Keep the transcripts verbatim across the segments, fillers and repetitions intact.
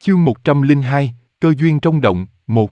Chương một trăm lẻ hai, cơ duyên trong động, một.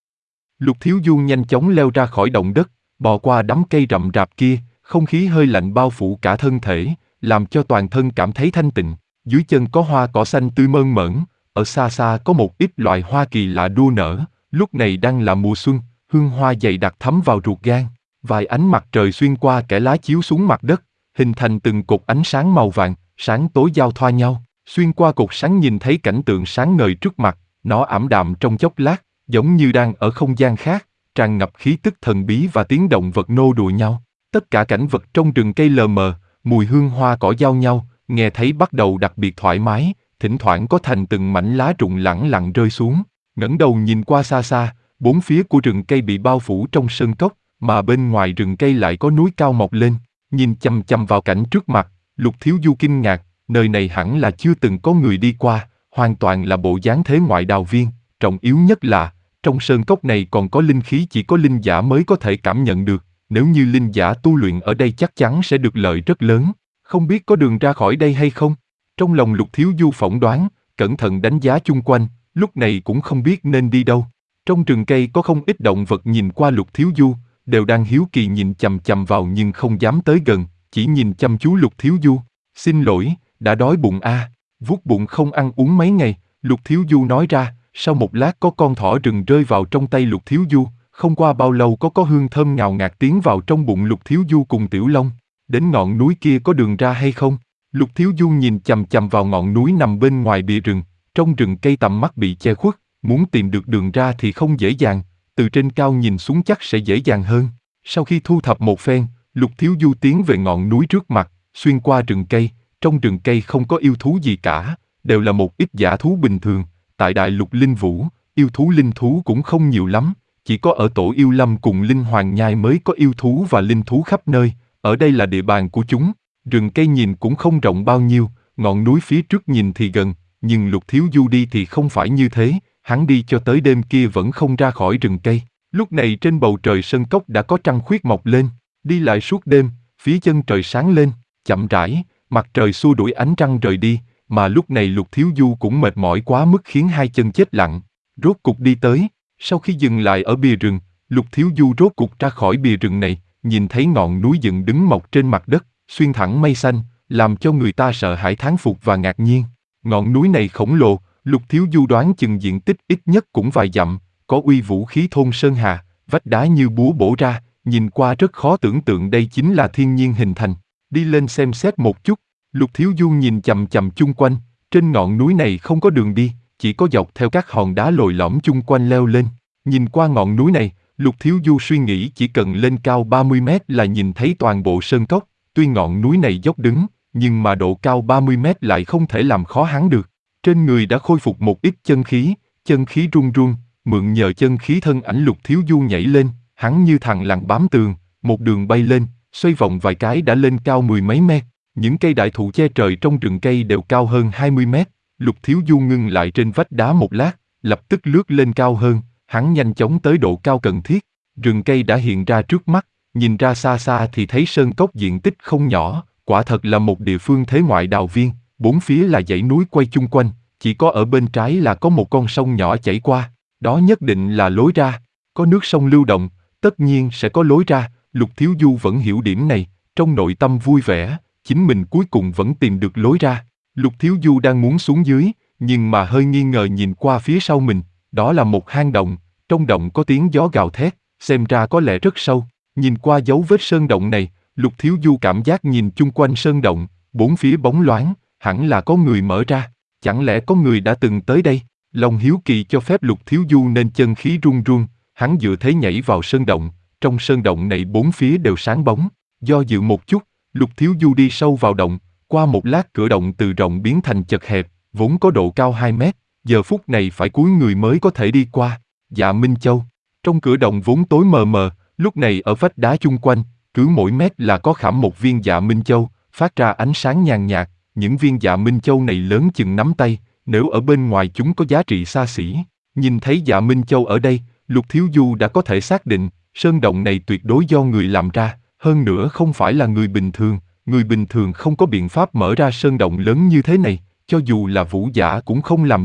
Lục Thiếu Du nhanh chóng leo ra khỏi động đất, bò qua đám cây rậm rạp kia, không khí hơi lạnh bao phủ cả thân thể, làm cho toàn thân cảm thấy thanh tịnh. Dưới chân có hoa cỏ xanh tươi mơn mởn, ở xa xa có một ít loài hoa kỳ lạ đua nở, lúc này đang là mùa xuân, hương hoa dày đặc thấm vào ruột gan. Vài ánh mặt trời xuyên qua kẽ lá chiếu xuống mặt đất, hình thành từng cột ánh sáng màu vàng, sáng tối giao thoa nhau. Xuyên qua cột sáng nhìn thấy cảnh tượng sáng ngời trước mặt, nó ảm đạm trong chốc lát, giống như đang ở không gian khác, tràn ngập khí tức thần bí và tiếng động vật nô đùa nhau. Tất cả cảnh vật trong rừng cây lờ mờ, mùi hương hoa cỏ giao nhau, nghe thấy bắt đầu đặc biệt thoải mái, thỉnh thoảng có thành từng mảnh lá rụng lẳng lặng rơi xuống. Ngẩng đầu nhìn qua xa xa, bốn phía của rừng cây bị bao phủ trong sơn cốc, mà bên ngoài rừng cây lại có núi cao mọc lên. Nhìn chằm chằm vào cảnh trước mặt, Lục Thiếu Du kinh ngạc, nơi này hẳn là chưa từng có người đi qua, hoàn toàn là bộ dáng thế ngoại đào viên. Trọng yếu nhất là, trong sơn cốc này còn có linh khí chỉ có linh giả mới có thể cảm nhận được, nếu như linh giả tu luyện ở đây chắc chắn sẽ được lợi rất lớn. Không biết có đường ra khỏi đây hay không? Trong lòng Lục Thiếu Du phỏng đoán, cẩn thận đánh giá chung quanh, lúc này cũng không biết nên đi đâu. Trong rừng cây có không ít động vật nhìn qua Lục Thiếu Du, đều đang hiếu kỳ nhìn chằm chằm vào nhưng không dám tới gần, chỉ nhìn chăm chú Lục Thiếu Du. Xin lỗi, đã đói bụng a. À. Vuốt bụng không ăn uống mấy ngày, Lục Thiếu Du nói ra. Sau một lát có con thỏ rừng rơi vào trong tay Lục Thiếu Du, không qua bao lâu có có hương thơm ngào ngạt tiến vào trong bụng Lục Thiếu Du cùng Tiểu Long. Đến ngọn núi kia có đường ra hay không? Lục Thiếu Du nhìn chằm chằm vào ngọn núi nằm bên ngoài bìa rừng, trong rừng cây tầm mắt bị che khuất, muốn tìm được đường ra thì không dễ dàng, từ trên cao nhìn xuống chắc sẽ dễ dàng hơn. Sau khi thu thập một phen, Lục Thiếu Du tiến về ngọn núi trước mặt, xuyên qua rừng cây, trong rừng cây không có yêu thú gì cả, đều là một ít dã thú bình thường. Tại Đại Lục Linh Vũ, yêu thú linh thú cũng không nhiều lắm, chỉ có ở Tổ Yêu Lâm cùng Linh Hoàng Nhai mới có yêu thú và linh thú khắp nơi, ở đây là địa bàn của chúng. Rừng cây nhìn cũng không rộng bao nhiêu, ngọn núi phía trước nhìn thì gần, nhưng Lục Thiếu Du đi thì không phải như thế, hắn đi cho tới đêm kia vẫn không ra khỏi rừng cây. Lúc này trên bầu trời sơn cốc đã có trăng khuyết mọc lên, đi lại suốt đêm, phía chân trời sáng lên, chậm rãi, mặt trời xua đuổi ánh trăng rời đi. Mà lúc này Lục Thiếu Du cũng mệt mỏi quá mức khiến hai chân chết lặng, rốt cục đi tới. Sau khi dừng lại ở bìa rừng, Lục Thiếu Du rốt cục ra khỏi bìa rừng này, nhìn thấy ngọn núi dựng đứng mọc trên mặt đất, xuyên thẳng mây xanh, làm cho người ta sợ hãi thán phục và ngạc nhiên. Ngọn núi này khổng lồ, Lục Thiếu Du đoán chừng diện tích ít nhất cũng vài dặm, có uy vũ khí thôn sơn hà, vách đá như búa bổ ra, nhìn qua rất khó tưởng tượng đây chính là thiên nhiên hình thành. Đi lên xem xét một chút. Lục Thiếu Du nhìn chằm chằm chung quanh, trên ngọn núi này không có đường đi, chỉ có dọc theo các hòn đá lồi lõm chung quanh leo lên. Nhìn qua ngọn núi này, Lục Thiếu Du suy nghĩ chỉ cần lên cao ba mươi mét là nhìn thấy toàn bộ sơn cốc, tuy ngọn núi này dốc đứng, nhưng mà độ cao ba mươi mét lại không thể làm khó hắn được. Trên người đã khôi phục một ít chân khí, chân khí run run, mượn nhờ chân khí thân ảnh Lục Thiếu Du nhảy lên, hắn như thằn lằn bám tường, một đường bay lên, xoay vòng vài cái đã lên cao mười mấy mét. Những cây đại thụ che trời trong rừng cây đều cao hơn hai mươi mét, Lục Thiếu Du ngưng lại trên vách đá một lát, lập tức lướt lên cao hơn, hắn nhanh chóng tới độ cao cần thiết. Rừng cây đã hiện ra trước mắt, nhìn ra xa xa thì thấy sơn cốc diện tích không nhỏ, quả thật là một địa phương thế ngoại đào viên, bốn phía là dãy núi quay chung quanh, chỉ có ở bên trái là có một con sông nhỏ chảy qua, đó nhất định là lối ra, có nước sông lưu động, tất nhiên sẽ có lối ra. Lục Thiếu Du vẫn hiểu điểm này, trong nội tâm vui vẻ. Chính mình cuối cùng vẫn tìm được lối ra. Lục Thiếu Du đang muốn xuống dưới, nhưng mà hơi nghi ngờ nhìn qua phía sau mình, đó là một hang động, trong động có tiếng gió gào thét, xem ra có lẽ rất sâu. Nhìn qua dấu vết sơn động này, Lục Thiếu Du cảm giác nhìn chung quanh sơn động, bốn phía bóng loáng, hẳn là có người mở ra, chẳng lẽ có người đã từng tới đây? Lòng hiếu kỳ cho phép Lục Thiếu Du nên chân khí run run, hắn dựa thế nhảy vào sơn động, trong sơn động này bốn phía đều sáng bóng, do dự một chút, Lục Thiếu Du đi sâu vào động, qua một lát cửa động từ rộng biến thành chật hẹp, vốn có độ cao hai mét, giờ phút này phải cúi người mới có thể đi qua. Dạ Minh Châu. Trong cửa động vốn tối mờ mờ, lúc này ở vách đá chung quanh, cứ mỗi mét là có khảm một viên Dạ Minh Châu, phát ra ánh sáng nhàn nhạt. Những viên Dạ Minh Châu này lớn chừng nắm tay, nếu ở bên ngoài chúng có giá trị xa xỉ. Nhìn thấy Dạ Minh Châu ở đây, Lục Thiếu Du đã có thể xác định, sơn động này tuyệt đối do người làm ra. Hơn nữa không phải là người bình thường, người bình thường không có biện pháp mở ra sơn động lớn như thế này, cho dù là vũ giả cũng không làm được,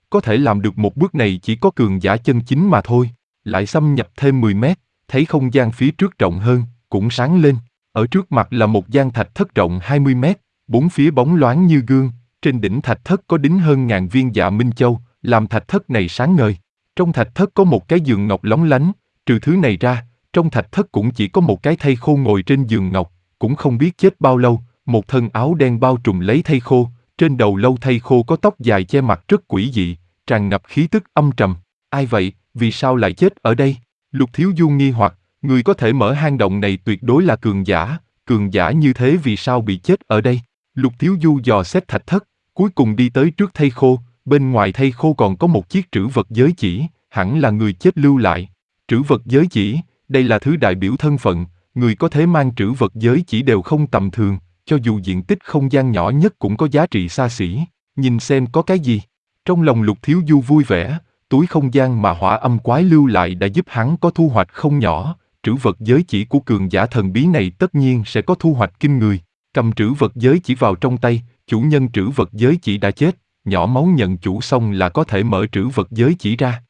Có thể làm được một bước này chỉ có cường giả chân chính mà thôi. Lại xâm nhập thêm mười mét, thấy không gian phía trước rộng hơn, cũng sáng lên. Ở trước mặt là một gian thạch thất rộng hai mươi mét, bốn phía bóng loáng như gương, trên đỉnh thạch thất có đính hơn ngàn viên dạ minh châu, làm thạch thất này sáng ngời. Trong thạch thất có một cái giường ngọc lóng lánh, trừ thứ này ra, trong thạch thất cũng chỉ có một cái thây khô ngồi trên giường ngọc, cũng không biết chết bao lâu, một thân áo đen bao trùm lấy thây khô, trên đầu lâu thây khô có tóc dài che mặt rất quỷ dị, tràn ngập khí tức âm trầm. Ai vậy, vì sao lại chết ở đây? Lục Thiếu Du nghi hoặc, người có thể mở hang động này tuyệt đối là cường giả, cường giả như thế vì sao bị chết ở đây? Lục Thiếu Du dò xét thạch thất, cuối cùng đi tới trước thây khô, bên ngoài thây khô còn có một chiếc trữ vật giới chỉ, hẳn là người chết lưu lại. Trữ vật giới chỉ, đây là thứ đại biểu thân phận, người có thể mang trữ vật giới chỉ đều không tầm thường, cho dù diện tích không gian nhỏ nhất cũng có giá trị xa xỉ. Nhìn xem có cái gì. Trong lòng Lục Thiếu Du vui vẻ, túi không gian mà Hỏa Âm Quái lưu lại đã giúp hắn có thu hoạch không nhỏ, trữ vật giới chỉ của cường giả thần bí này tất nhiên sẽ có thu hoạch kinh người. Cầm trữ vật giới chỉ vào trong tay, chủ nhân trữ vật giới chỉ đã chết, nhỏ máu nhận chủ xong là có thể mở trữ vật giới chỉ ra.